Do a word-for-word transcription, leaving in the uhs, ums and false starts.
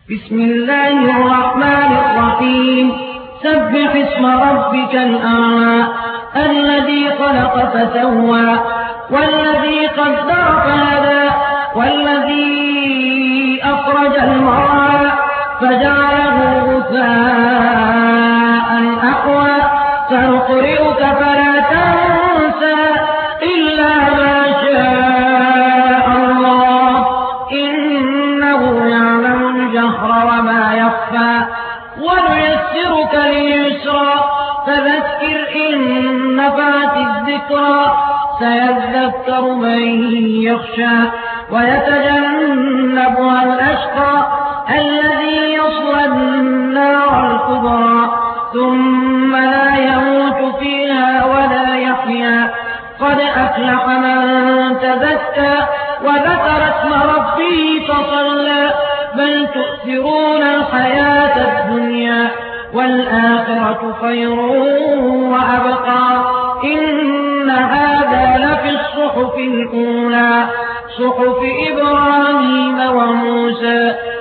بسم الله الرحمن الرحيم سبح اسم ربك الأعلى الذي خلق فسوى والذي قدر فهدى والذي أخرج المرعى فجعله غثاء أحوى سنقرئك فلا تنسى إلا ما شاء الله إنه يعلم الجهر وما يخفى ونيسرك لليسرى فذكر إن نفعت الذكرى سيذكر من يخشى ويتجنبها الأشقى الذي يصلى النار الكبرى ثم لا يموت فيها ولا يحيا قد أفلح من تزكى وذكر اسم ربه فصلى بل تؤثرون الحياة الدنيا والآخرة خير وأبقى إن هذا لفي الصحف الأولى صحف إبراهيم وموسى